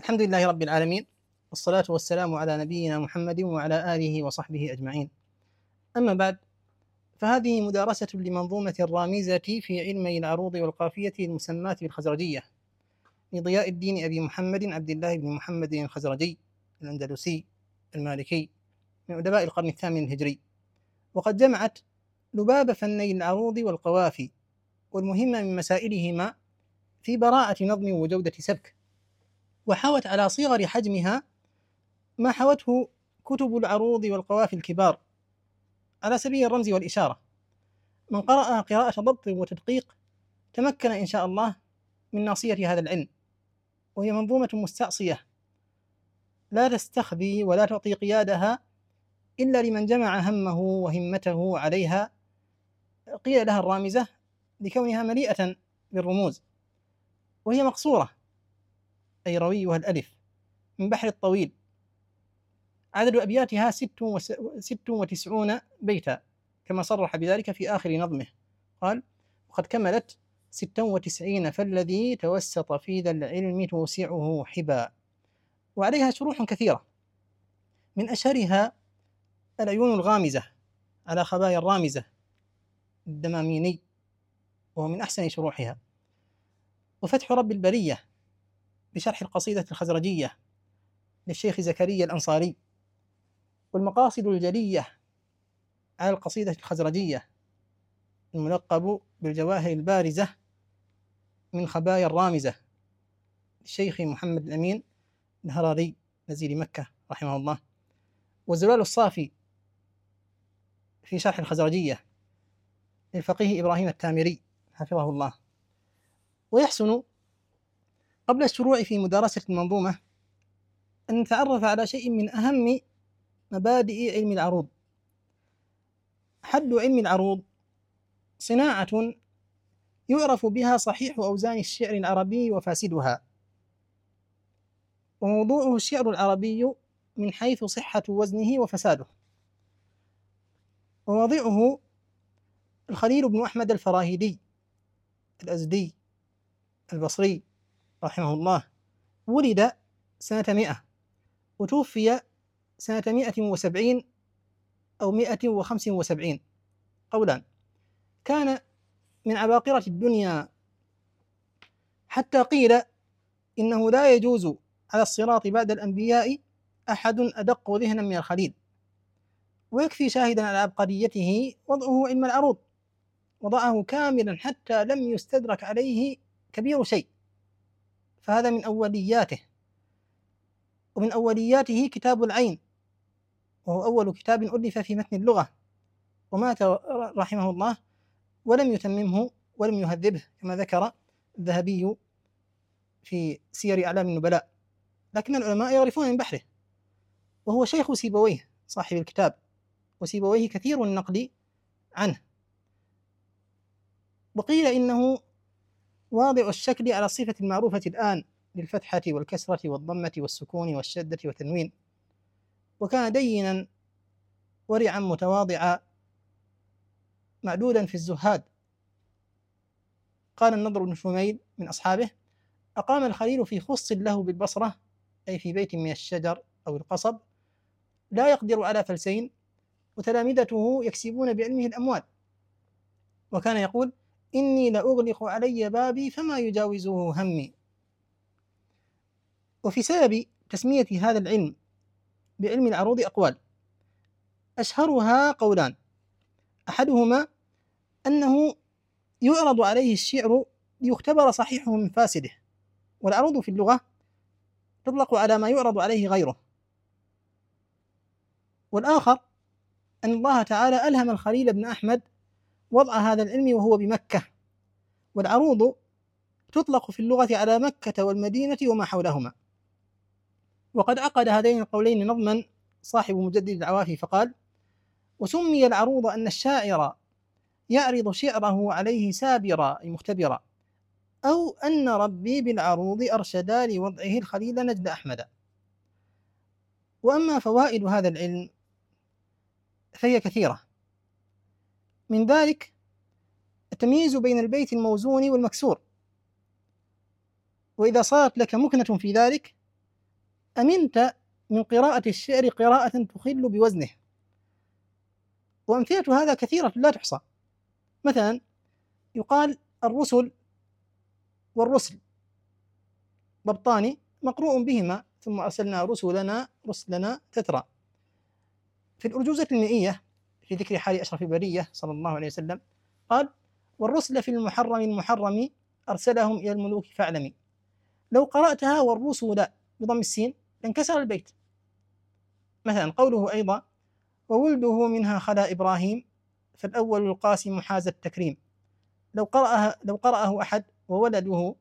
الحمد لله رب العالمين، والصلاة والسلام على نبينا محمد وعلى آله وصحبه أجمعين. أما بعد، فهذه مدارسة لمنظومة رامزة في علمي العروض والقافية المسماة بالخزرجية لضياء الدين أبي محمد عبد الله بن محمد الخزرجي الأندلسي المالكي من أدباء القرن الثامن الهجري، وقد جمعت لباب فني العروض والقوافي والمهم من مسائلهما في براعة نظم وجودة سبك، وحوت على صغر حجمها ما حوته كتب العروض والقوافي الكبار على سبيل الرمز والإشارة. من قرأها قراءة ضبط وتدقيق تمكن إن شاء الله من ناصية هذا العلم، وهي منظومة مستعصية لا تستخبي ولا تعطي قيادها إلا لمن جمع همه وهمته عليها. قيل لها الرامزة لكونها مليئة بالرموز، وهي مقصورة أي رويها الألف من بحر الطويل. عدد أبياتها 96 بيتا، كما صرح بذلك في آخر نظمه، قال: وقد كملت 96 فالذي توسط في ذا العلم توسعه حبا. وعليها شروح كثيرة، من أشهرها العيون الغامزة على خبايا الرامزة الدماميني، وهو من أحسن شروحها، وفتح رب البرية بشرح القصيدة الخزرجية للشيخ زكريا الأنصاري، والمقاصد الجلية على القصيدة الخزرجية الملقب بالجواهر البارزة من خبايا الرامزة للشيخ محمد الأمين الهراري نزيل مكة رحمه الله، والزلال الصافي في شرح الخزرجية للفقيه إبراهيم التامري حفظه الله. ويحسن قبل الشروع في مدارسة المنظومة أن نتعرف على شيء من أهم مبادئ علم العروض. حد علم العروض صناعة يعرف بها صحيح أوزان الشعر العربي وفاسدها، وموضوعه الشعر العربي من حيث صحة وزنه وفساده. وواضعه الخليل بن أحمد الفراهيدي الأزدي البصري رحمه الله، ولد سنة 100 وتوفي سنة 170 أو 175 قولان. كان من عباقرة الدنيا، حتى قيل إنه لا يجوز على الصراط بعد الأنبياء أحد أدق ذهنا من الخليل. ويكفي شاهدا على عبقريته وضعه علم العروض، وضعه كاملا حتى لم يستدرك عليه كبير شيء، فهذا من أولياته. ومن أولياته كتاب العين، وهو أول كتاب ألف في متن اللغة، ومات رحمه الله ولم يتممه ولم يهذبه كما ذكر الذهبي في سير أعلام النبلاء، لكن العلماء يعرفون من بحره. وهو شيخ سيبويه صاحب الكتاب، وسيبويه كثير النقل عنه. وقيل إنه واضع الشكل على الصفة المعروفة الآن للفتحة والكسرة والضمة والسكون والشدة والتنوين. وكان دينا ورعا متواضعا معدودا في الزهاد. قال النضر بن شميل من أصحابه: أقام الخليل في خص له بالبصرة، أي في بيت من الشجر أو القصب، لا يقدر على فلسين، وتلامذته يكسبون بعلمه الأموال. وكان يقول: إني لأغلق علي بابي فما يجاوزه همي. وفي سبب تسمية هذا العلم بعلم العروض أقوال، أشهرها قولان: أحدهما أنه يعرض عليه الشعر ليختبر صحيحه من فاسده، والعروض في اللغة تطلق على ما يعرض عليه غيره. والآخر أن الله تعالى ألهم الخليل بن أحمد وضع هذا العلم وهو بمكة، والعروض تطلق في اللغة على مكة والمدينة وما حولهما. وقد عقد هذين القولين نظما صاحب مجدد العوافي فقال: وسمي العروض أن الشاعر يعرض شعره عليه سابرا أي مختبرا، أو أن ربي بالعروض أرشدا لوضعه الخليل نجد أحمد. وأما فوائد هذا العلم فهي كثيرة، من ذلك التمييز بين البيت الموزون والمكسور، وإذا صارت لك مكنة في ذلك أمنت من قراءة الشعر قراءة تخل بوزنه. وأمثلة هذا كثيرة لا تحصى. مثلا يقال الرسل والرسل ضبطان مقروء بهما، ثم أرسلنا رسلنا تترى. في الأرجوزة المئية في ذكر حال أشرف البرية صلى الله عليه وسلم قال: والرسل في المحرم أرسلهم إلى الملوك فاعلمي. لو قرأتها والرسل بضم السين لانكسر البيت. مثلا قوله أيضا: وولده منها خلا إبراهيم فالأول القاسم حاز التكريم. لو قرأه أحد وولده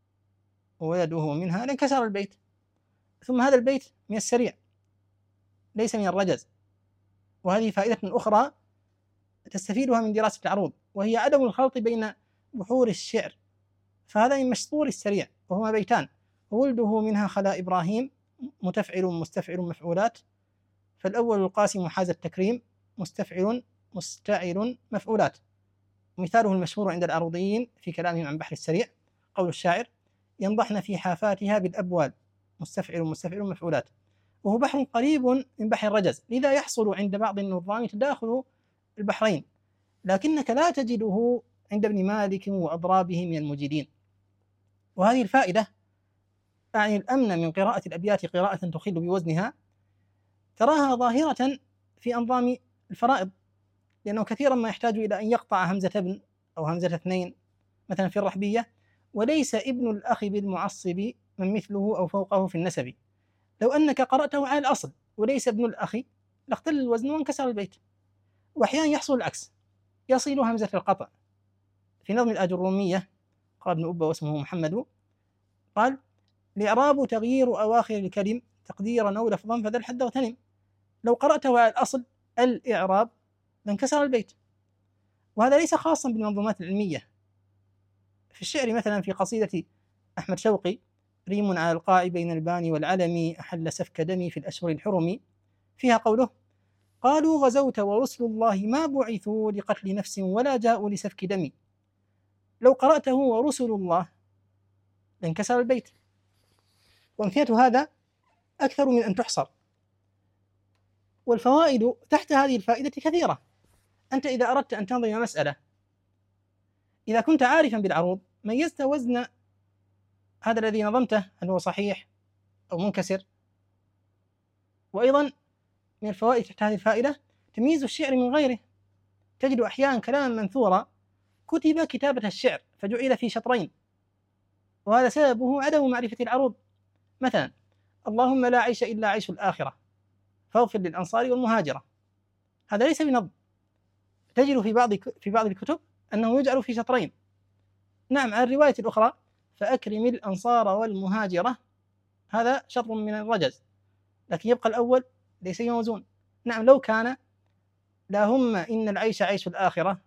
منها لانكسر البيت. ثم هذا البيت من السريع ليس من الرجز. وهذه فائدة أخرى تستفيدها من دراسة العروض، وهي عدم الخلط بين بحور الشعر. فهذا من مشطور السريع وهما بيتان: وولده منها خلا إبراهيم متفعل مستفعل مفعولات، فالأول القاسم حاز التكريم مستفعل مستعل مفعولات. مثاله المشهور عند العروضيين في كلامهم عن بحر السريع قول الشاعر: ينضحن في حافاتها بالأبوال مستفعل مفعولات. وهو بحر قريب من بحر الرجز، لذا يحصل عند بعض النظام تداخل البحرين، لكنك لا تجده عند ابن مالك وأضرابه من المجيدين. وهذه الفائدة أعني الأمن من قراءة الأبيات قراءة تخل بوزنها تراها ظاهرة في أنظام الفرائض، لأنه كثيرا ما يحتاج إلى أن يقطع همزة ابن أو همزة اثنين، مثلا في الرحبية: وليس ابن الأخ بالمعصب من مثله أو فوقه في النسب. لو أنك قرأته على الأصل وليس ابن الأخ لاختل الوزن وانكسر البيت. وأحيانا يحصل العكس، يصل همزة القطع. في نظم الآجرومية قال ابن أبا واسمه محمد قال: الإعراب تغيير أواخر الكلم تقديرا أو لفظا فذا الحد اغتنم. لو قرأته على الأصل الإعراب لانكسر البيت. وهذا ليس خاصا بالمنظومات العلمية. في الشعر مثلا في قصيدة أحمد شوقي: ريم على القاع بين الباني والعلم أحل سفك دمي في الأشهر الحرم، فيها قوله: قالوا غزوت ورسل الله ما بعثوا لقتل نفس ولا جاءوا لسفك دمي. لو قرأته ورسل الله لانكسر البيت. وأمثلة هذا أكثر من أن تحصر. والفوائد تحت هذه الفائدة كثيرة. أنت إذا أردت أن تنظم مسألة، إذا كنت عارفا بالعروض ميزت وزن هذا الذي نظمته هل هو صحيح أو منكسر. وأيضا من الفوائد تحت هذه الفائدة تمييز الشعر من غيره. تجد أحيانا كلاما منثورا كتب كتابة الشعر فجعل في شطرين، وهذا سببه عدم معرفة العروض. مثلا: اللهم لا عيش إلا عيش الآخرة فاغفر للأنصار والمهاجرة. هذا ليس بنظم. تجد في بعض الكتب أنه يجعل في شطرين. نعم، على الرواية الأخرى: فأكرم الأنصار والمهاجرة، هذا شطر من الرجز، لكن يبقى الأول ليس موزون. نعم، لو كان اللهم إن العيش عيش الآخرة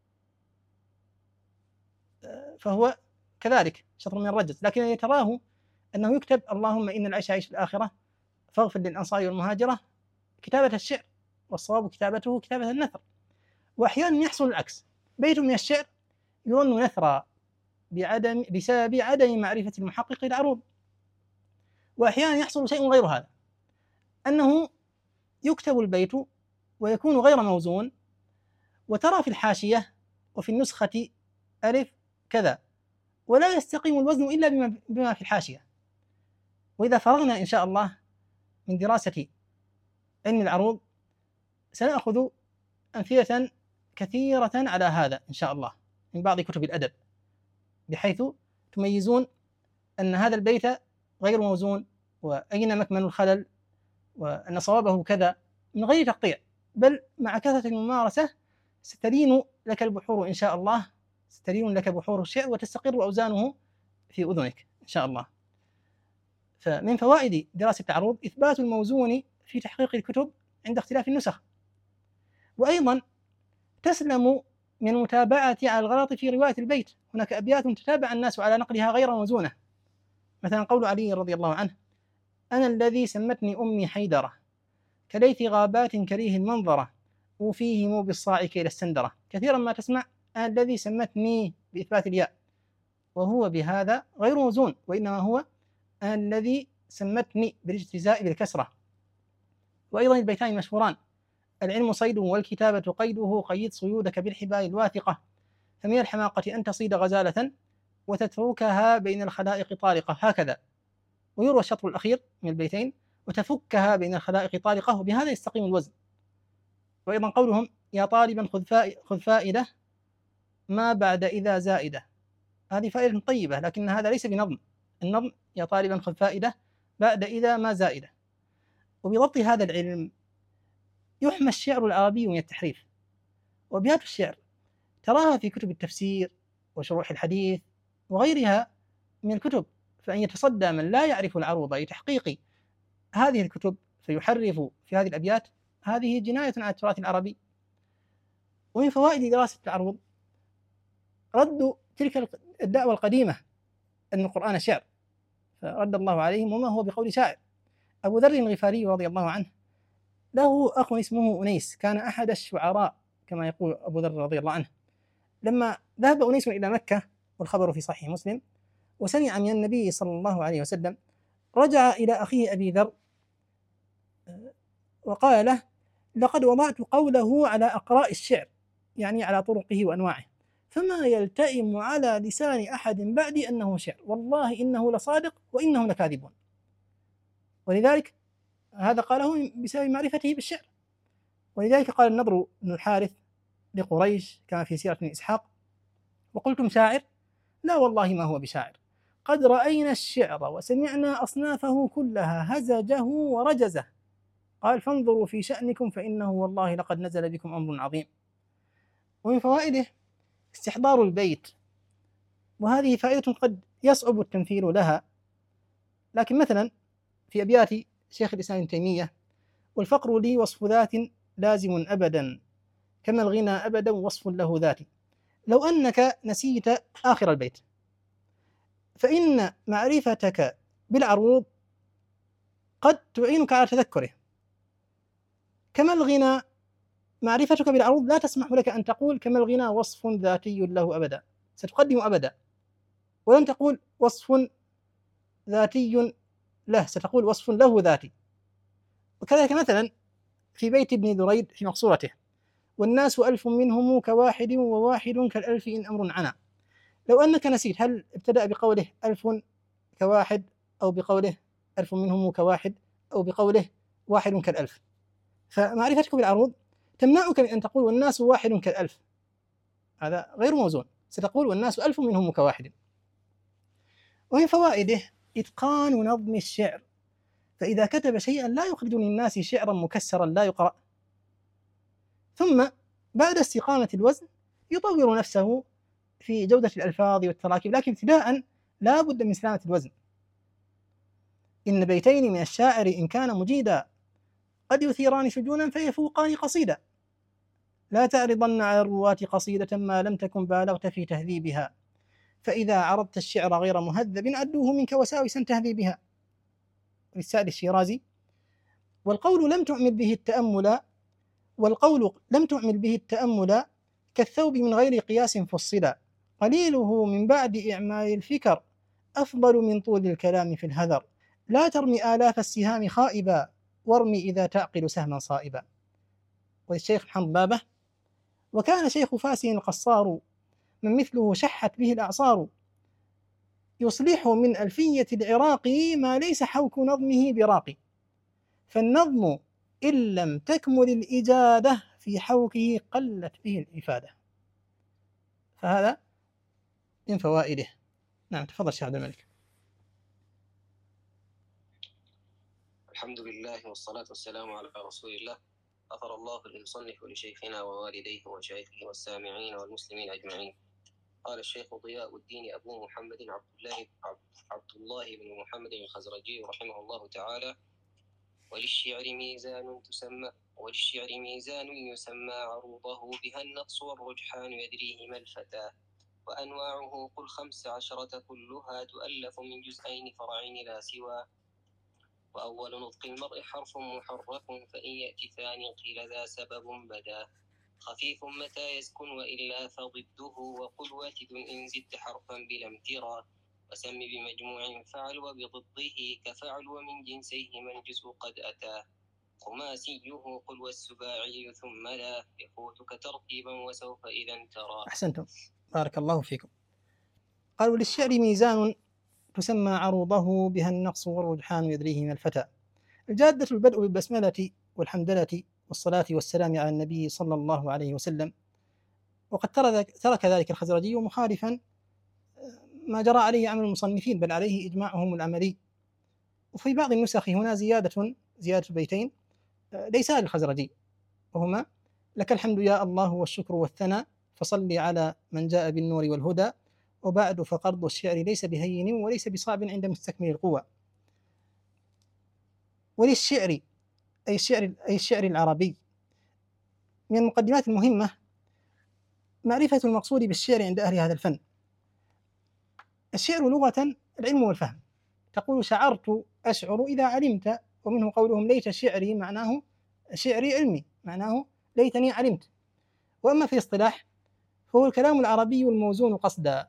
فهو كذلك شطر من الرجز، لكن يتراه أنه يكتب اللهم إن العيش عيش الآخرة فاغفر للأنصار والمهاجرة كتابة الشعر، والصواب كتابته كتابة النثر. وأحيانا يحصل العكس: بيت من الشعر يظن نثرا بسبب عدم معرفة المحقق العروض. وأحيانا يحصل شيء غير هذا، أنه يكتب البيت ويكون غير موزون، وترى في الحاشية وفي النسخة ألف كذا، ولا يستقيم الوزن إلا بما في الحاشية. وإذا فرغنا إن شاء الله من دراسة علم العروض سنأخذ أمثلة كثيرة على هذا إن شاء الله من بعض كتب الأدب، بحيث تميزون أن هذا البيت غير موزون، وأين مكمن الخلل، وأن صوابه كذا، من غير تقطيع، بل مع كثرة الممارسة ستلين لك البحور إن شاء الله، ستلين لك بحور الشعر وتستقر أوزانه في أذنك إن شاء الله. فمن فوائد دراسة العروض إثبات الموزون في تحقيق الكتب عند اختلاف النسخ. وأيضا تسلم من المتابعة على الغلط في رواية البيت. هناك أبيات تتابع الناس على نقلها غير موزونة، مثلا قول علي رضي الله عنه: أنا الذي سمتني أمي حيدرة كليث غابات كريه المنظرة وفيهم بالصاع كيل السندرة. كثيرا ما تسمع أنا الذي سمتني بإثبات الياء، وهو بهذا غير موزون، وإنما هو أنا الذي سمتني بالاجتزاء بالكسرة. وأيضا البيتان المشهوران: العلم صيد والكتابة قيده، قيد صيودك بالحبال الواثقة، فمن الحماقة أن تصيد غزالة وتتركها بين الخلائق طالقة، هكذا. ويروى الشطر الأخير من البيتين: وتفكها بين الخلائق طالقة، وبهذا يستقيم الوزن. وأيضا قولهم: يا طالبا خذ فائدة ما بعد إذا زائدة، هذه فائدة طيبة، لكن هذا ليس بنظم. النظم: يا طالبا خذ فائدة بعد إذا ما زائدة. وبضبط هذا العلم يحمى الشعر العربي من التحريف. وأبيات الشعر تراها في كتب التفسير وشروح الحديث وغيرها من الكتب، فأن يتصدى من لا يعرف العروض لتحقيق هذه الكتب فيحرف في هذه الأبيات، هذه جناية على التراث العربي. ومن فوائد دراسة العروض رد تلك الدعوة القديمة أن القرآن شعر، فرد الله عليهم: وما هو بقول شاعر. أبو ذر الغفاري رضي الله عنه له أخ اسمه أنيس، كان أحد الشعراء كما يقول أبو ذر رضي الله عنه. لما ذهب أنيس إلى مكة، والخبر في صحيح مسلم، وسمع من النبي صلى الله عليه وسلم، رجع إلى أخيه أبي ذر وقال له: لقد وضعت قوله على أقراء الشعر، يعني على طرقه وأنواعه، فما يلتئم على لسان أحد بعدي أنه شعر، والله إنه لصادق وإنهم لكاذبون. ولذلك هذا قاله بسبب معرفته بالشعر. ولذلك قال النضر بن الحارث لقريش كما في سيرة ابن إسحاق: وقلتم شاعر؟ لا والله ما هو بشاعر، قد رأينا الشعر وسمعنا أصنافه كلها هزجه ورجزه. قال: فانظروا في شأنكم فإنه والله لقد نزل بكم أمر عظيم. ومن فوائده استحضار البيت، وهذه فائدة قد يصعب التمثيل لها، لكن مثلا في أبيات شيخ الإسلام ابن تيمية: والفقر لي وصف ذات لازم أبدا، كما الغنى أبدا وصف له ذاتي. لو أنك نسيت آخر البيت فإن معرفتك بالعروض قد تعينك على تذكره، كما الغنى معرفتك بالعروض لا تسمح لك أن تقول كما الغنى وصف ذاتي له أبدا، ستقدم أبدا، ولن تقول وصف ذاتي له، ستقول وصف له ذاتي. وكذلك مثلا في بيت ابن دريد في مقصورته: والناس ألف منهم كواحد، وواحد كالألف إن أمر عنا. لو أنك نسيت هل ابتدأ بقوله ألف كواحد، أو بقوله ألف منهم كواحد، أو بقوله واحد كالألف؟ فمعرفتك بالعروض تمنعك من أن تقول والناس واحد كالألف، هذا غير موزون، ستقول والناس ألف منهم كواحد. ومن فوائده إتقان نظم الشعر، فإذا كتب شيئا لا يخرج للناس شعرا مكسرا لا يقرأ. ثم بعد استقامة الوزن يطور نفسه في جودة الألفاظ والتراكيب، لكن ابتداء لا بد من سلامة الوزن. إن بيتين من الشاعر إن كان مجيدا قد يثيران شجونا فيفوقان قصيدا، لا تعرضن على الرواة قصيدة ما لم تكن بالغت في تهذيبها، فإذا عرضت الشعر غير مهذب عدوه منك وساوس تهذي بها. للسائل الشيرازي: والقول لم تعمل به التأمل كالثوب من غير قياس فصلا، قليله من بعد إعمال الفكر أفضل من طول الكلام في الهذر، لا ترمي آلاف السهام خائبا، وارمي إذا تعقل سهما صائبا. والشيخ محمد بابه: وكان شيخ فاس القصار من مثله شحت به الأعصار، يصلح من ألفية العراق ما ليس حوك نظمه براقي، فالنظم إن لم تكمل الإجادة في حوكه قلت به الإفادة. فهذا من فوائده. نعم، تفضل شيخ عبد الملك. الحمد لله والصلاة والسلام على رسول الله، غفر الله للمصنف ولشيخنا ووالديه وشيخه والسامعين والمسلمين أجمعين. قال الشيخ ضياء الدين أبو محمد عبد الله بن محمد الخزرجي رحمه الله تعالى: وللشعر ميزان يسمى عروضه، بها النقص والرجحان يدريهما الفتى، وأنواعه قل 15 كلها تؤلف من جزئين فرعين لا سوى، وأول نطق المرء حرف محرك، فإن يأتي ثاني قيل ذا سبب بدا، خفيف متى يسكن وإلا فضده، وقل واتد إن زدت حرفا بلا امترا، وسم بمجموع فعل وبضده كفعل ومن جنسيهما الجزء قد أتى خماسيه قل والسباعي ثم لا يفوتك ترتيبا وسوف إذا ترى. أحسنتم، بارك الله فيكم. قالوا للشعر ميزان تسمى عروضه بها النقص والرجحان يدريه من الفتى. الجادة البدء بالبسملة والحمدلة والصلاة والسلام على النبي صلى الله عليه وسلم. وقد ترك ذلك الخزرجي مخالفا ما جرى عليه عمل المصنفين، بل عليه إجماعهم العملي. وفي بعض النسخ هنا زيادة بيتين ليسا للخزرجي، وهما: لك الحمد يا الله والشكر والثناء فصل على من جاء بالنور والهدى وبعد فقرض الشعر ليس بهين وليس بصعب عند مستكمل القوى. وللشعر أي الشعر العربي من المقدمات المهمة معرفة المقصود بالشعر عند أهل هذا الفن. الشعر لغة العلم والفهم، تقول شعرت أشعر إذا علمت، ومنه قولهم ليت شعري، معناه شعري علمي، معناه ليتني علمت. وأما في اصطلاح فهو الكلام العربي الموزون قصدا،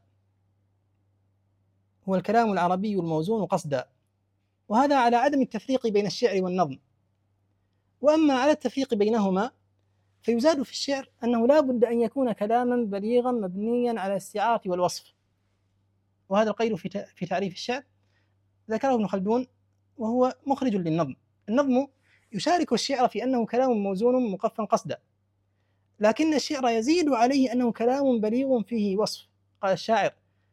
هو الكلام العربي الموزون قصدا، وهذا على عدم التفريق بين الشعر والنظم. وأما على التفريق بينهما فيزاد في الشعر أنه لا بد أن يكون كلاما بليغا مبنيا على الاستعارة والوصف. وهذا القيد في تعريف الشعر ذكره ابن خلدون وهو مخرج للنظم. النظم يشارك الشعر في أنه كلام موزون مقفا قصدا، لكن الشعر يزيد عليه أنه كلام بليغ فيه وصف. قال الشاعر: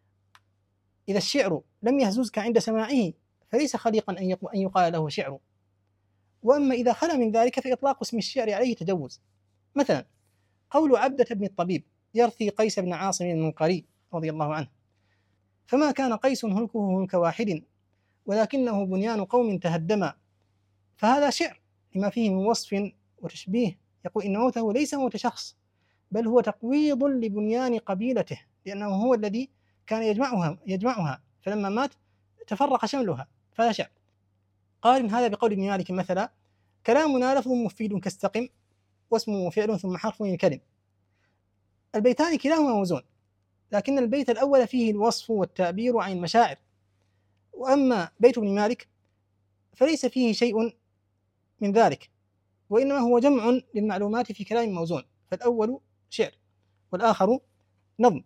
إذا الشعر لم يهززك عند سماعه فليس خليقا أن يقال له شعر. وأما إذا خلا من ذلك فإطلاق اسم الشعر عليه تجوز. مثلا قول عبدة بن الطبيب يرثي قيس بن عاصم المنقري رضي الله عنه: فما كان قيس هلكه هلك واحد ولكنه بنيان قوم تهدما. فهذا شعر لما فيه من وصف وتشبيه، يقول إن موته ليس موت شخص بل هو تقويض لبنيان قبيلته، لأنه هو الذي كان يجمعها فلما مات تفرق شملها، فهذا شعر. قارن هذا بقول ابن مالك مثلا: كلامنا لفظ مفيد كاستقم واسم وفعل ثم حرف الكلم. البيتان كلاهما موزون، لكن البيت الأول فيه الوصف والتعبير عن المشاعر، وأما بيت ابن مالك فليس فيه شيء من ذلك، وإنما هو جمع للمعلومات في كلام موزون، فالأول شعر والآخر نظم.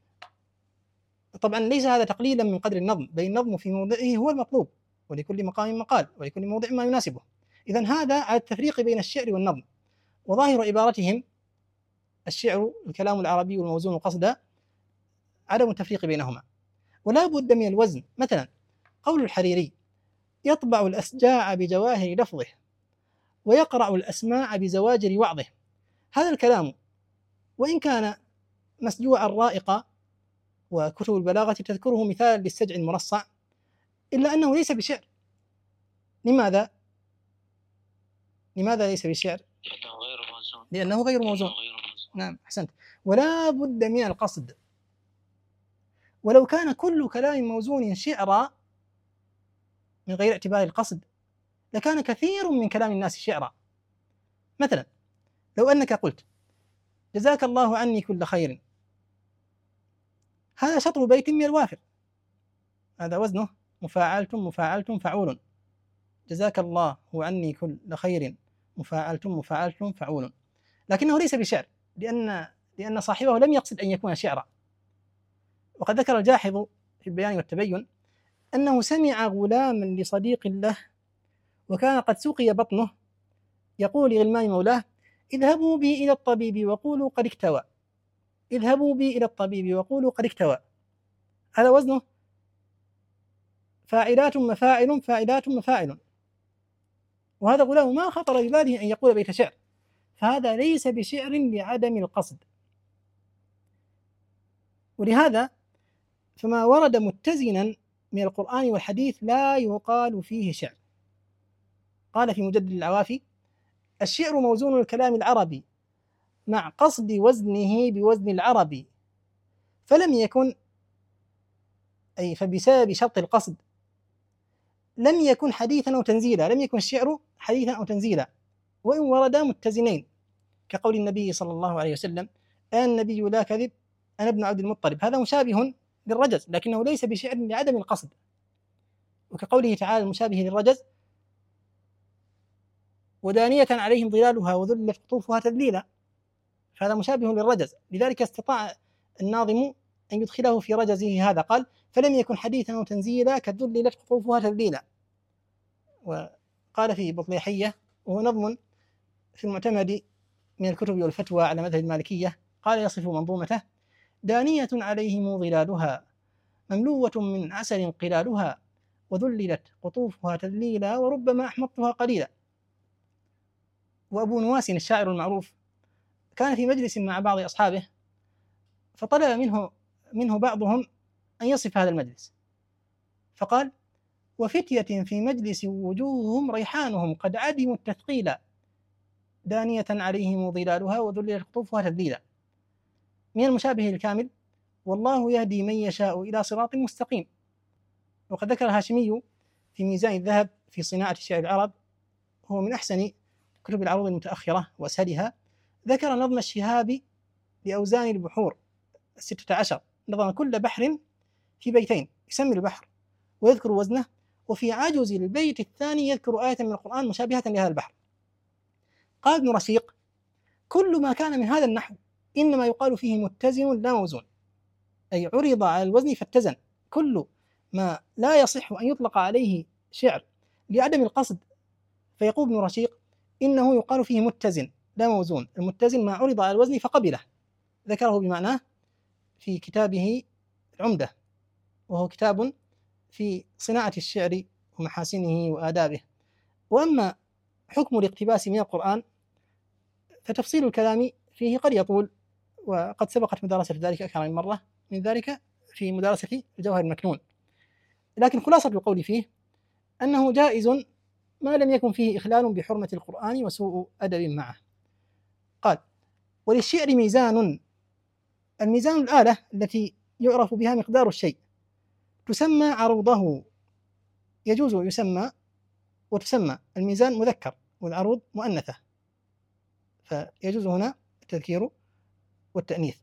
طبعا ليس هذا تقليلا من قدر النظم، بل النظم في موضعه هو المطلوب، ولكل مقام مقال ولكل موضع ما يناسبه. إذن هذا على التفريق بين الشعر والنظم. وظاهر عبارتهم الشعر الكلام العربي الموزون قصدا عدم التفريق بينهما، ولا بد من الوزن. مثلا قول الحريري: يطبع الأسجاع بجواهر لفظه ويقرع الأسماع بزواجر وعظه. هذا الكلام وإن كان مسجوعا رائقا، وكتب البلاغة تذكره مثالا للسجع المرصع، إلا أنه ليس بشعر. لماذا ليس بشعر؟ لأنه غير موزون. نعم، أحسنت. ولا بد من القصد. ولو كان كل كلام موزون شعرا من غير اعتبار القصد لكان كثير من كلام الناس شعرا. مثلا لو أنك قلت: جزاك الله عني كل خير، هذا شطر بيت من الوافر، هذا وزنه مفاعلتم فعول. جزاك الله عني كل خير مفاعلتم فعول، لكنه ليس بشعر لأن صاحبه لم يقصد أن يكون شعرا. وقد ذكر الجاحظ في البيان والتبين أنه سمع غلاما لصديق له وكان قد سقي بطنه يقول لغلمان مولاه: اذهبوا بي إلى الطبيب وقولوا قد اكتوى، اذهبوا بي إلى الطبيب وقولوا قد اكتوى. هذا وزنه فاعلات مفاعل، وهذا غلام ما خطر بباله أن يقول بيت شعر، فهذا ليس بشعر لعدم القصد. ولهذا فما ورد متزنا من القرآن والحديث لا يقال فيه شعر. قال في مجدد العوافي: الشعر موزون الكلام العربي مع قصد وزنه بوزن العربي، فلم يكن أي فبسبب شرط القصد لم يكن حديثا أو تنزيلا، لم يكن الشعر حديثا أو تنزيلا، وإن وردا متزنين، كقول النبي صلى الله عليه وسلم: أنا النبي لا كذب أنا ابن عبد المطلب. هذا مشابه للرجز، لكنه ليس بشعر لعدم القصد، وكقوله تعالى المشابه للرجز: ودانية عليهم ظلالها وذللت قطوفها تذليلا، فهذا مشابه للرجز. لذلك استطاع الناظم أن يدخله في رجزه هذا، قال: فلم يكن حديثا وتنزيلا كذللت قطوفها تذليلا. وقال في بطليحية، وهو نظم في المعتمد من الكتب والفتوى على مذهب المالكية، قال يصف منظومته: دانية عليهم ظلالها مملوة من عسل قلالها وذللت قطوفها تذليلا وربما أحمضتها قليلا. وأبو نواس الشاعر المعروف كان في مجلس مع بعض أصحابه، فطلب منه بعضهم أن يصف هذا المجلس، فقال: وفتية في مجلس وجوههم ريحانهم قد عدموا التثقيل دانية عليهم ظلالها وذللت قطوفها تذليلا. من المشابه الكامل: والله يهدي من يشاء إلى صراط مستقيم. وقد ذكر الهاشمي في ميزان الذهب في صناعة شعر العرب، هو من أحسن كتب العروض المتأخرة وأسهلها، ذكر نظم الشهاب لأوزان البحور 16، نظم كل بحر في بيتين، يسمي البحر ويذكر وزنه، وفي عجز البيت الثاني يذكر آية من القرآن مشابهة لهذا البحر. قال ابن رشيق: كل ما كان من هذا النحو إنما يقال فيه متزن لا موزون، أي عرض على الوزن فاتزن. كل ما لا يصح أن يطلق عليه شعر لعدم القصد فيقول ابن رشيق إنه يقال فيه متزن لا موزون. المتزن ما عرض على الوزن فقبله، ذكره بمعناه في كتابه العمدة، وهو كتاب في صناعة الشعر ومحاسنه وآدابه. وأما حكم الاقتباس من القرآن فتفصيل الكلام فيه قد يطول، وقد سبقت مدارسة ذلك أكثر من مرة، من ذلك في مدارسة الجوهر المكنون. لكن خلاصة القول فيه أنه جائز ما لم يكن فيه إخلال بحرمة القرآن وسوء أدب معه. قال: وللشعر ميزان، الميزان الآلة التي يعرف بها مقدار الشيء، تسمى عروضه، يجوز يسمى وتسمى الميزان مذكر والعروض مؤنثة، فيجوز هنا التذكير والتأنيث.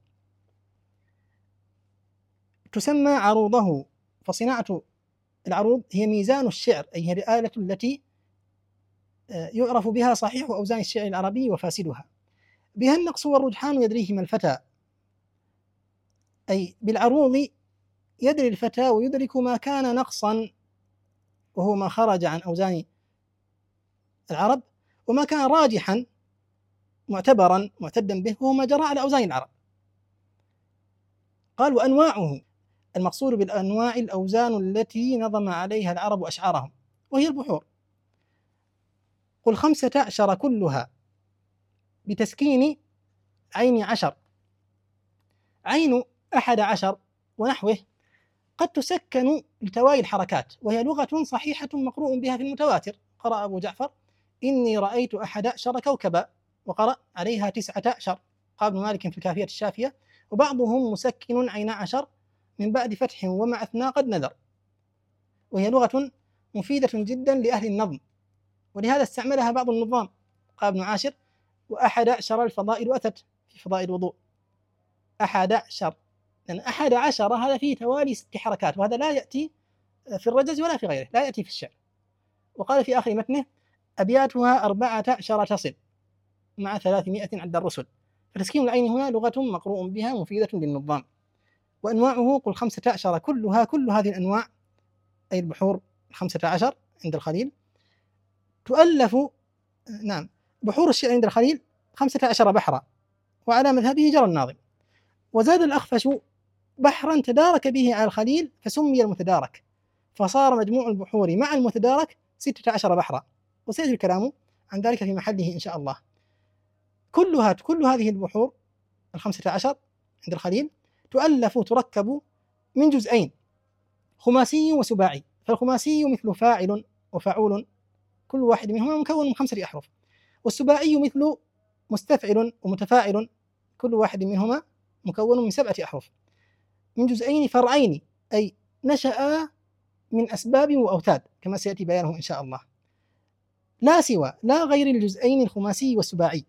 تسمى عروضه، فصناعة العروض هي ميزان الشعر، أي هي الآلة التي يعرف بها صحيح أوزان الشعر العربي وفاسدها، بها النقص والرجحان يدريهما الفتى، أي بالعروض يدري الفتى ويدرك ما كان نقصا، وهو ما خرج عن أوزان العرب، وما كان راجحا معتبرا معتدا به وهو ما جرى على أوزان العرب. قال: وأنواعه، المقصود بالأنواع الأوزان التي نظم عليها العرب أشعارهم، وهي البحور. قل 15 كلها بتسكين عين 10، عين 11 ونحوه قد تسكن لتوالي الحركات، وهي لغة صحيحة مقروء بها في المتواتر. قرأ أبو جعفر: إني رأيت 11 كوكبا، وقرأ عليها 19. قال ابن مالك في الكافية الشافية: وبعضهم مسكن عين 10 من بعد فتح ومع أثناء قد نذر، وهي لغة مفيدة جدا لأهل النظم، ولهذا استعملها بعض النظام. قال ابن عاشر: و11 الفضائل أتت في فضائل الوضوء. 11، لأن 11 هذا فيه توالي 6 حركات، وهذا لا يأتي في الرجز ولا في غيره، لا يأتي في الشعر. وقال في آخر متنه: أبياتها 14 تصل مع 300 عند الرسل. فتسكين العين هنا لغة مقروء بها مفيدة للنظام. وأنواعه قل 15 كلها، كل هذه الأنواع أي البحور 15 عند الخليل تؤلف، نعم، بحور الشعر عند الخليل 15 بحرا، وعلى مذهبه جرى الناظم. وزاد الأخفش بحرا تدارك به على الخليل فسمي المتدارك، فصار مجموع البحور مع المتدارك 16 بحرا، وسيأتي الكلام عن ذلك في محله إن شاء الله. كل هذه البحور 15 عند الخليل تؤلف تركب من جزئين، خماسي وسباعي. فالخماسي مثل فاعل وفاعول، كل واحد منهما مكون من 5 أحرف، والسباعي مثل مستفعل ومتفاعل، كل واحد منهما مكون من 7 أحرف، من جزئين فرعين، أي نشأ من أسباب وأوتاد كما سيأتي بيانه إن شاء الله، لا سوى لا غير الجزئين الخماسي والسباعي.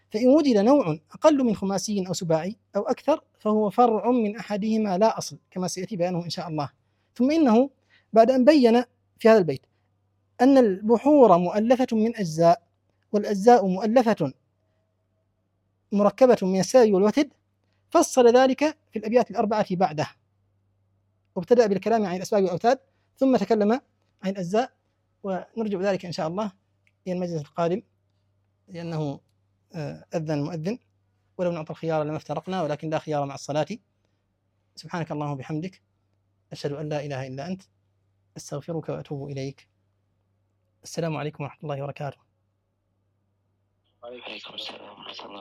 فإن وجد نوع أقل من خماسي أو سباعي أو أكثر فهو فرع من أحدهما لا أصل، كما سيأتي بيانه إن شاء الله. ثم إنه بعد أن بين في هذا البيت أن البحور مؤلفة من أجزاء، والأجزاء مؤلفة مركبة من السائل والوتد، فصل ذلك في الأبيات الأربعة بعده، وابتدأ بالكلام عن الأسباب والأوتاد، ثم تكلم عن الأجزاء. ونرجع ذلك إن شاء الله إلى المجلس القادم، لأنه أذن المؤذن، ولو نعطى الخيار لما افترقنا، ولكن لا خيار مع الصلاة. سبحانك اللهم وبحمدك، أشهد أن لا إله إلا أنت، أستغفرك وأتوب إليك. السلام عليكم ورحمة الله وبركاته. وعليكم السلام ورحمة الله.